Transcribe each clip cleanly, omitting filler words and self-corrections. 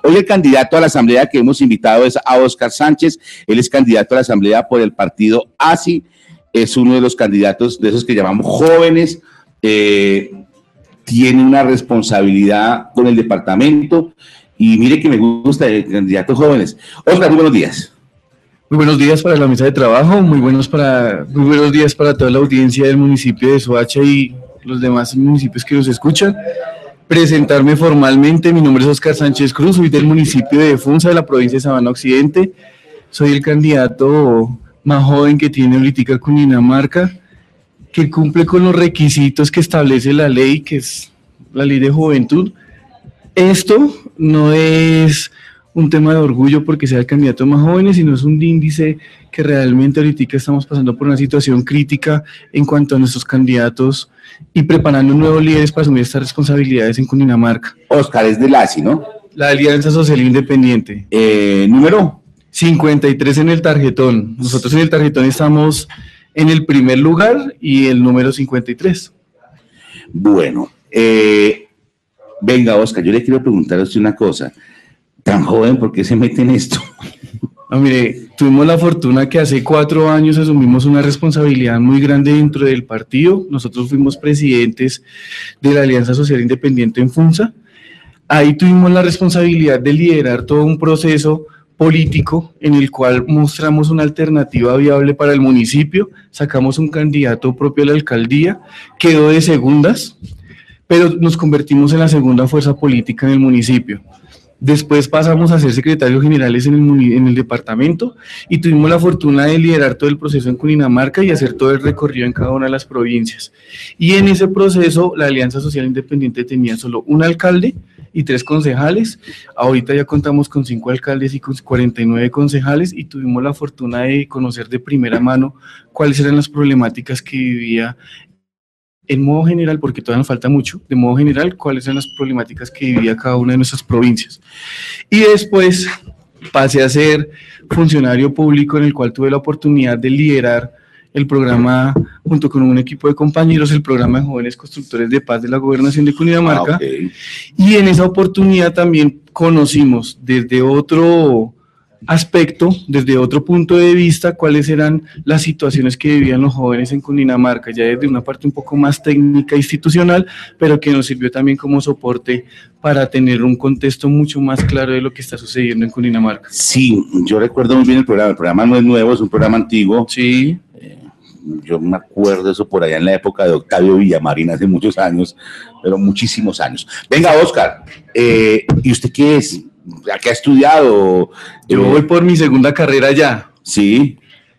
Hoy el candidato a la asamblea que hemos invitado es a Óscar Sánchez. Él es candidato a la asamblea por el partido ASI. Es uno de los candidatos de esos que llamamos jóvenes. Tiene una responsabilidad con el departamento. Y mire que me gusta el candidato jóvenes. Óscar, muy buenos días. Muy buenos días para la mesa de trabajo. Muy buenos días para toda la audiencia del municipio de Soacha y los demás municipios que nos escuchan. Presentarme formalmente, mi nombre es Óscar Sánchez Cruz, soy del municipio de Funza, de la provincia de Sabana Occidente. Soy el candidato más joven que tiene ahorita Cundinamarca, que cumple con los requisitos que establece la ley, que es la ley de juventud. Esto no es un tema de orgullo porque sea el candidato más joven, sino es un índice que realmente ahorita estamos pasando por una situación crítica en cuanto a nuestros candidatos y preparando nuevos líderes para asumir estas responsabilidades en Cundinamarca. Óscar es del ASI, ¿no? La Alianza Social Independiente. ¿Número? 53 en el tarjetón. Nosotros en el tarjetón estamos en el primer lugar y el número 53. Bueno, venga, Óscar, yo le quiero preguntar a usted una cosa. Tan joven, ¿por qué se mete en esto? No, mire, tuvimos la fortuna que hace 4 años asumimos una responsabilidad muy grande dentro del partido. Nosotros fuimos presidentes de la Alianza Social Independiente en Funza. Ahí tuvimos la responsabilidad de liderar todo un proceso político en el cual mostramos una alternativa viable para el municipio, sacamos un candidato propio a la alcaldía, quedó de segundas, pero nos convertimos en la segunda fuerza política en el municipio. Después pasamos a ser secretarios generales en el departamento y tuvimos la fortuna de liderar todo el proceso en Cundinamarca y hacer todo el recorrido en cada una de las provincias. Y en ese proceso la Alianza Social Independiente tenía solo un alcalde y 3 concejales. Ahorita ya contamos con 5 alcaldes y con 49 concejales y tuvimos la fortuna de conocer de primera mano cuáles eran las problemáticas que vivía en modo general, porque todavía nos falta mucho, de modo general, cuáles eran las problemáticas que vivía cada una de nuestras provincias. Y después pasé a ser funcionario público en el cual tuve la oportunidad de liderar el programa, junto con un equipo de compañeros, el programa de jóvenes constructores de paz de la gobernación de Cundinamarca. Okay. Y en esa oportunidad también conocimos desde otro aspecto, desde otro punto de vista, cuáles eran las situaciones que vivían los jóvenes en Cundinamarca, ya desde una parte un poco más técnica, institucional, pero que nos sirvió también como soporte para tener un contexto mucho más claro de lo que está sucediendo en Cundinamarca. Sí, yo recuerdo muy bien el programa no es nuevo, es un programa antiguo. Sí. Yo me acuerdo de eso por allá en la época de Octavio Villamarín, hace muchos años, pero muchísimos años. Venga, Óscar, ¿y usted qué es? ¿A qué ha estudiado? Yo voy por mi segunda carrera ya. Sí.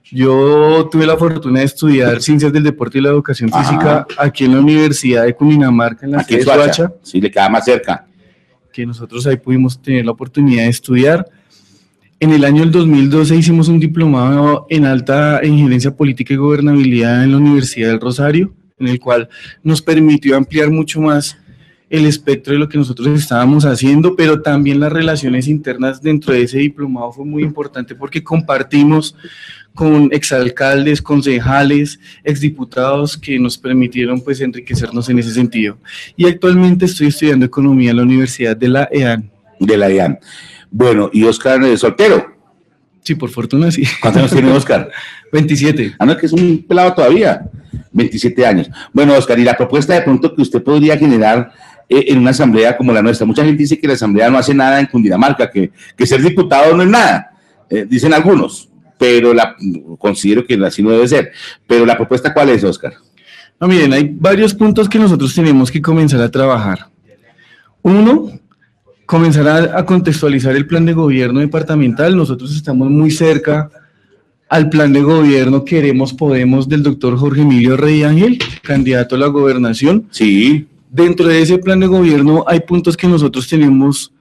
Yo tuve la fortuna de estudiar Ciencias del Deporte y la Educación Física aquí en la Universidad de Cundinamarca, en la ciudad de Soacha. Sí, le queda más cerca. Que nosotros ahí pudimos tener la oportunidad de estudiar. En el año 2012 hicimos un diplomado en alta gerencia política y gobernabilidad en la Universidad del Rosario, en el cual nos permitió ampliar mucho más el espectro de lo que nosotros estábamos haciendo, pero también las relaciones internas dentro de ese diplomado fue muy importante porque compartimos con exalcaldes, concejales, exdiputados que nos permitieron pues enriquecernos en ese sentido. Y actualmente estoy estudiando economía en la Universidad de la EAN. De la EAN. Bueno, ¿y Óscar es soltero? Sí, por fortuna sí. ¿Cuántos años tiene Óscar? 27. Ah, no, que es un pelado todavía. 27 años. Bueno, Óscar, y la propuesta de pronto que usted podría generar en una asamblea como la nuestra. Mucha gente dice que la asamblea no hace nada en Cundinamarca, que ser diputado no es nada, dicen algunos, pero considero que así no debe ser. Pero la propuesta, ¿cuál es, Óscar? No, miren, hay varios puntos que nosotros tenemos que comenzar a trabajar. Uno, comenzar a contextualizar el plan de gobierno departamental. Nosotros estamos muy cerca al plan de gobierno Queremos Podemos del doctor Jorge Emilio Rey Ángel, candidato a la gobernación. Sí. Dentro de ese plan de gobierno hay puntos que nosotros tenemos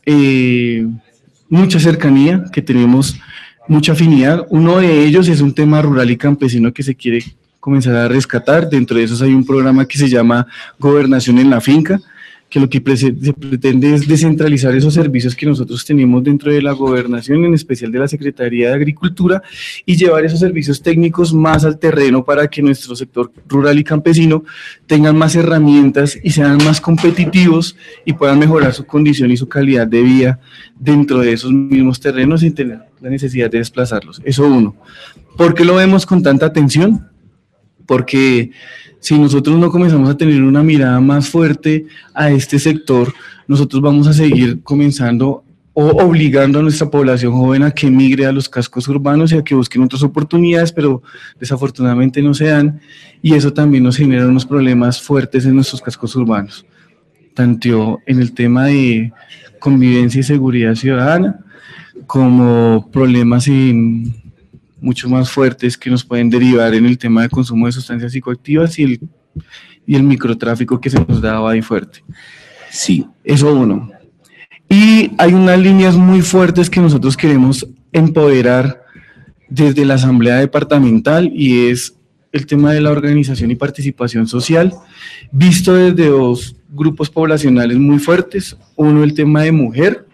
mucha cercanía, que tenemos mucha afinidad. Uno de ellos es un tema rural y campesino que se quiere comenzar a rescatar. Dentro de esos hay un programa que se llama Gobernación en la Finca, que lo que se pretende es descentralizar esos servicios que nosotros tenemos dentro de la gobernación, en especial de la Secretaría de Agricultura, y llevar esos servicios técnicos más al terreno para que nuestro sector rural y campesino tengan más herramientas y sean más competitivos y puedan mejorar su condición y su calidad de vida dentro de esos mismos terrenos sin tener la necesidad de desplazarlos. Eso uno. ¿Por qué lo vemos con tanta atención? Porque si nosotros no comenzamos a tener una mirada más fuerte a este sector, nosotros vamos a seguir comenzando o obligando a nuestra población joven a que migre a los cascos urbanos y a que busquen otras oportunidades, pero desafortunadamente no se dan, y eso también nos genera unos problemas fuertes en nuestros cascos urbanos, tanto en el tema de convivencia y seguridad ciudadana, como problemas mucho más fuertes que nos pueden derivar en el tema de consumo de sustancias psicoactivas y el microtráfico que se nos da ahí fuerte. Sí. Eso uno. Y hay unas líneas muy fuertes que nosotros queremos empoderar desde la Asamblea Departamental, y es el tema de la organización y participación social, visto desde dos grupos poblacionales muy fuertes. Uno, el tema de mujer,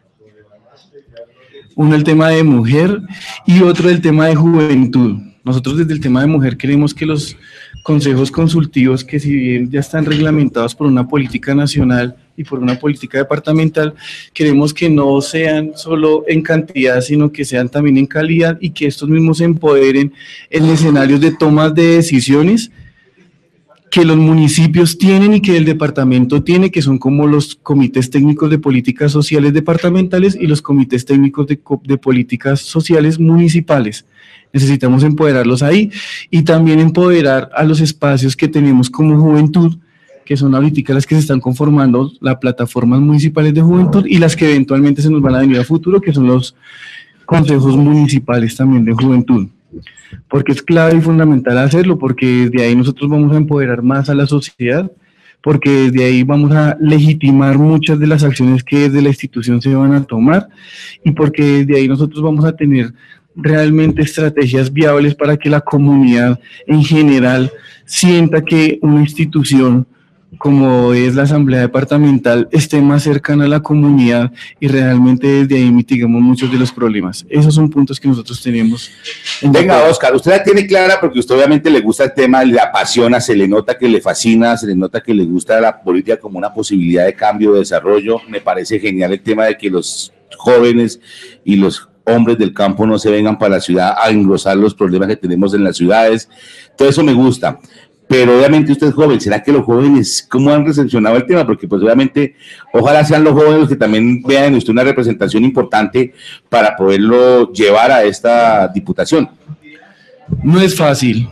y otro el tema de juventud. Nosotros desde el tema de mujer queremos que los consejos consultivos, que si bien ya están reglamentados por una política nacional y por una política departamental, queremos que no sean solo en cantidad, sino que sean también en calidad, y que estos mismos se empoderen en escenarios de tomas de decisiones que los municipios tienen y que el departamento tiene, que son como los comités técnicos de políticas sociales departamentales y los comités técnicos de políticas sociales municipales. Necesitamos empoderarlos ahí, y también empoderar a los espacios que tenemos como juventud, que son ahorita las que se están conformando, las plataformas municipales de juventud, y las que eventualmente se nos van a venir a futuro, que son los consejos municipales también de juventud. Porque es clave y fundamental hacerlo, porque desde ahí nosotros vamos a empoderar más a la sociedad, porque desde ahí vamos a legitimar muchas de las acciones que desde la institución se van a tomar, y porque desde ahí nosotros vamos a tener realmente estrategias viables para que la comunidad en general sienta que una institución como es la Asamblea Departamental esté más cercana a la comunidad, y realmente desde ahí mitigamos muchos de los problemas. Esos son puntos que nosotros tenemos. Venga, Oscar, usted la tiene clara porque usted obviamente le gusta el tema, le apasiona, se le nota que le fascina, se le nota que le gusta la política como una posibilidad de cambio, de desarrollo. Me parece genial el tema de que los jóvenes y los hombres del campo no se vengan para la ciudad a engrosar los problemas que tenemos en las ciudades. Todo eso me gusta. Pero obviamente usted es joven, ¿será que los jóvenes cómo han recepcionado el tema? Porque pues obviamente ojalá sean los jóvenes los que también vean en usted una representación importante para poderlo llevar a esta diputación. No es fácil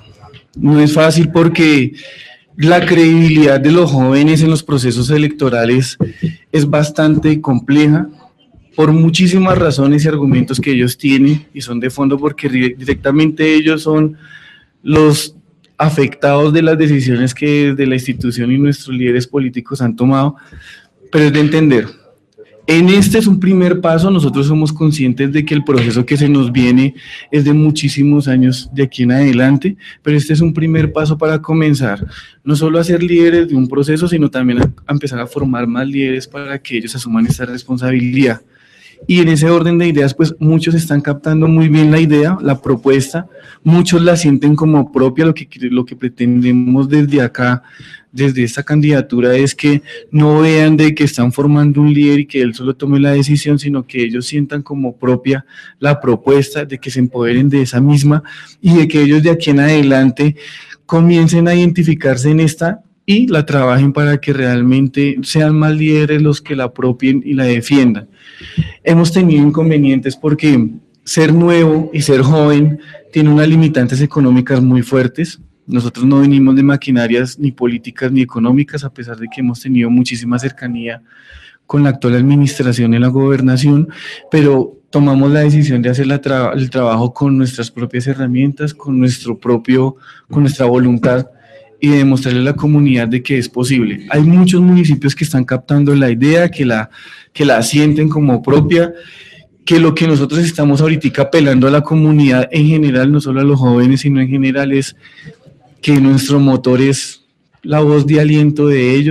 porque la credibilidad de los jóvenes en los procesos electorales es bastante compleja por muchísimas razones y argumentos que ellos tienen, y son de fondo porque directamente ellos son los afectados de las decisiones que desde la institución y nuestros líderes políticos han tomado, pero es de entender. En este es un primer paso, nosotros somos conscientes de que el proceso que se nos viene es de muchísimos años de aquí en adelante, pero este es un primer paso para comenzar, no solo a ser líderes de un proceso, sino también a empezar a formar más líderes para que ellos asuman esta responsabilidad. Y en ese orden de ideas, pues muchos están captando muy bien la idea, la propuesta, muchos la sienten como propia. Lo que pretendemos desde acá, desde esta candidatura, es que no vean de que están formando un líder y que él solo tome la decisión, sino que ellos sientan como propia la propuesta, de que se empoderen de esa misma, y de que ellos de aquí en adelante comiencen a identificarse en esta y la trabajen para que realmente sean más líderes los que la apropien y la defiendan. Hemos tenido inconvenientes porque ser nuevo y ser joven tiene unas limitantes económicas muy fuertes. Nosotros no venimos de maquinarias ni políticas ni económicas, a pesar de que hemos tenido muchísima cercanía con la actual administración en la gobernación, pero tomamos la decisión de hacer el trabajo con nuestras propias herramientas, con nuestra voluntad, y de demostrarle a la comunidad de que es posible. Hay muchos municipios que están captando la idea, que la sienten como propia, que lo que nosotros estamos ahorita apelando a la comunidad en general, no solo a los jóvenes, sino en general, es que nuestro motor es la voz de aliento de ellos,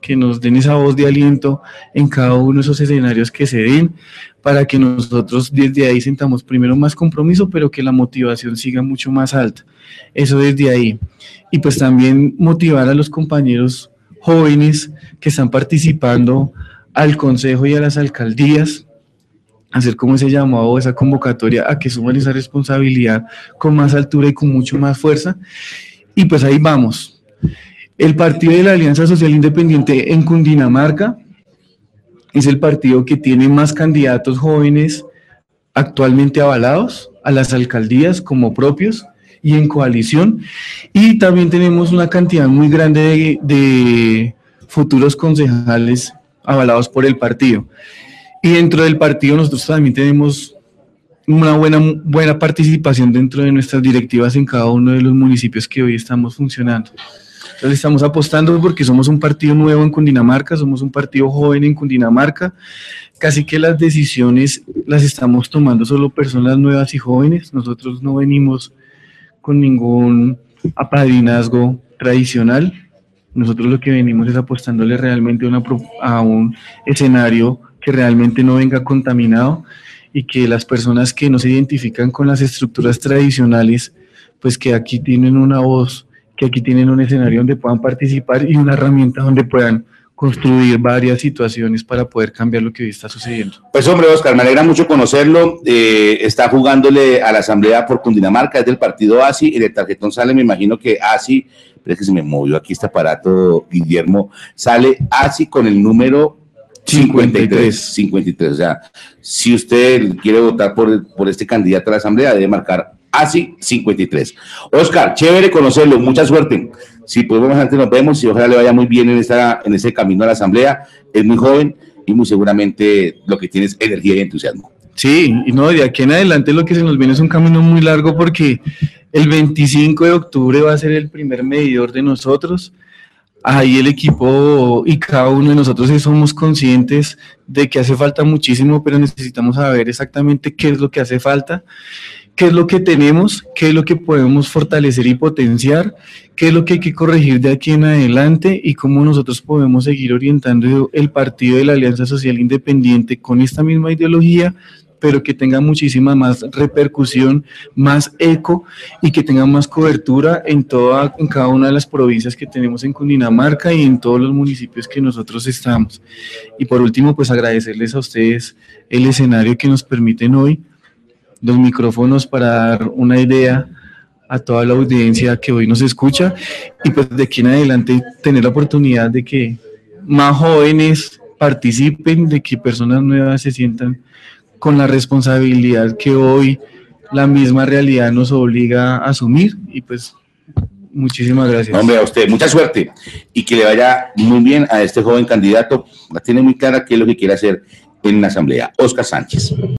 que nos den esa voz de aliento en cada uno de esos escenarios que se den, para que nosotros desde ahí sentamos primero más compromiso, pero que la motivación siga mucho más alta. Eso desde ahí. Y pues también motivar a los compañeros jóvenes que están participando al consejo y a las alcaldías, hacer como ese llamado, esa convocatoria a que suman esa responsabilidad con más altura y con mucho más fuerza. Y pues ahí vamos. El partido de la Alianza Social Independiente en Cundinamarca es el partido que tiene más candidatos jóvenes actualmente avalados a las alcaldías como propios y en coalición, y también tenemos una cantidad muy grande de futuros concejales avalados por el partido. Y dentro del partido nosotros también tenemos una buena participación dentro de nuestras directivas en cada uno de los municipios que hoy estamos funcionando. Entonces estamos apostando porque somos un partido nuevo en Cundinamarca, somos un partido joven en Cundinamarca, casi que las decisiones las estamos tomando solo personas nuevas y jóvenes. Nosotros no venimos con ningún apadrinazgo tradicional, nosotros lo que venimos es apostándole realmente a un escenario que realmente no venga contaminado y que las personas que no se identifican con las estructuras tradicionales, pues que aquí tienen una voz, que aquí tienen un escenario donde puedan participar y una herramienta donde puedan construir varias situaciones para poder cambiar lo que hoy está sucediendo. Pues hombre, Oscar, me alegra mucho conocerlo. Está jugándole a la Asamblea por Cundinamarca, es del partido ASI, y de tarjetón sale, me imagino que ASI, pero es que se me movió aquí este aparato, Guillermo, sale ASI con el número 53, o sea, si usted quiere votar por este candidato a la Asamblea, debe marcar ASI 53. Oscar, chévere conocerlo, mucha suerte. Si podemos antes nos vemos y ojalá le vaya muy bien en ese camino a la Asamblea. Es muy joven y muy seguramente lo que tiene es energía y entusiasmo. Sí, y no, de aquí en adelante lo que se nos viene es un camino muy largo porque el 25 de octubre va a ser el primer medidor de nosotros. Ahí el equipo y cada uno de nosotros somos conscientes de que hace falta muchísimo, pero necesitamos saber exactamente qué es lo que hace falta, qué es lo que tenemos, qué es lo que podemos fortalecer y potenciar, qué es lo que hay que corregir de aquí en adelante y cómo nosotros podemos seguir orientando el partido de la Alianza Social Independiente con esta misma ideología, pero que tenga muchísima más repercusión, más eco y que tenga más cobertura en cada una de las provincias que tenemos en Cundinamarca y en todos los municipios que nosotros estamos. Y por último, pues agradecerles a ustedes el escenario que nos permiten hoy, los micrófonos para dar una idea a toda la audiencia que hoy nos escucha y pues de aquí en adelante tener la oportunidad de que más jóvenes participen, de que personas nuevas se sientan con la responsabilidad que hoy la misma realidad nos obliga a asumir y pues muchísimas gracias. Hombre, a usted, mucha suerte y que le vaya muy bien a este joven candidato, la tiene muy clara qué es lo que quiere hacer en la Asamblea. Oscar Sánchez.